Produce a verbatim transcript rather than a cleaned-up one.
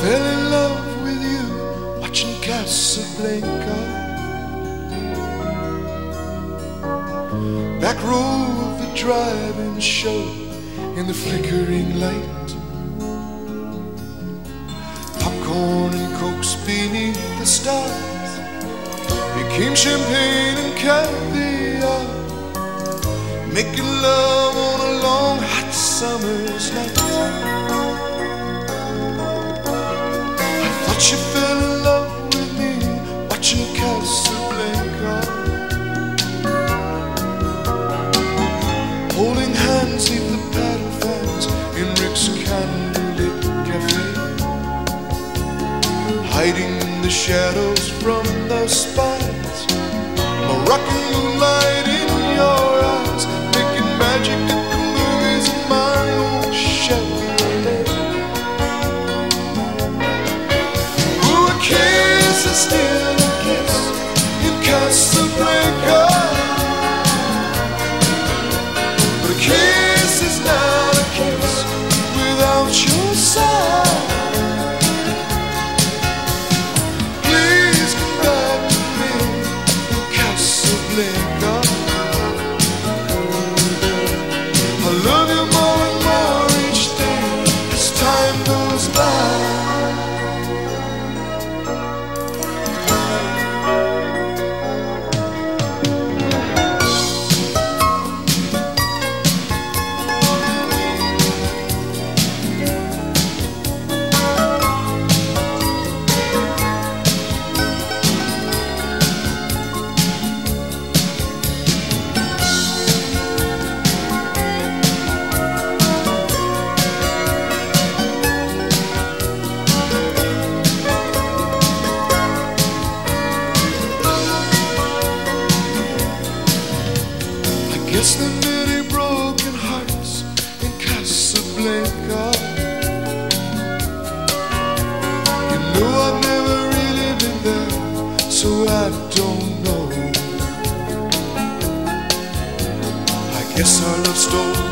fell in love with you watching Casablanca. Back row of the drive-in show in the flickering light. Popcorn and cokes beneath the stars became champagne and caviar. Making love on a long hot summer's night. I thought you fell in love with me watching Casablanca. Holding hands neath the paddle fans in Rick's candlelit cafe. Hiding in the shadows from the spines. Moroccan moonlight in your eyes. Making magic at the movies in my old Chevrolet. Ooh, a kiss is still a kiss in Casablanca. But a kiss is not a kiss without your side. Please come back to me in Casablanca. I love you more and more each day as time goes by. Guess there are many broken hearts in Casablanca. You know I've never really been there, so I don't know. I guess our love story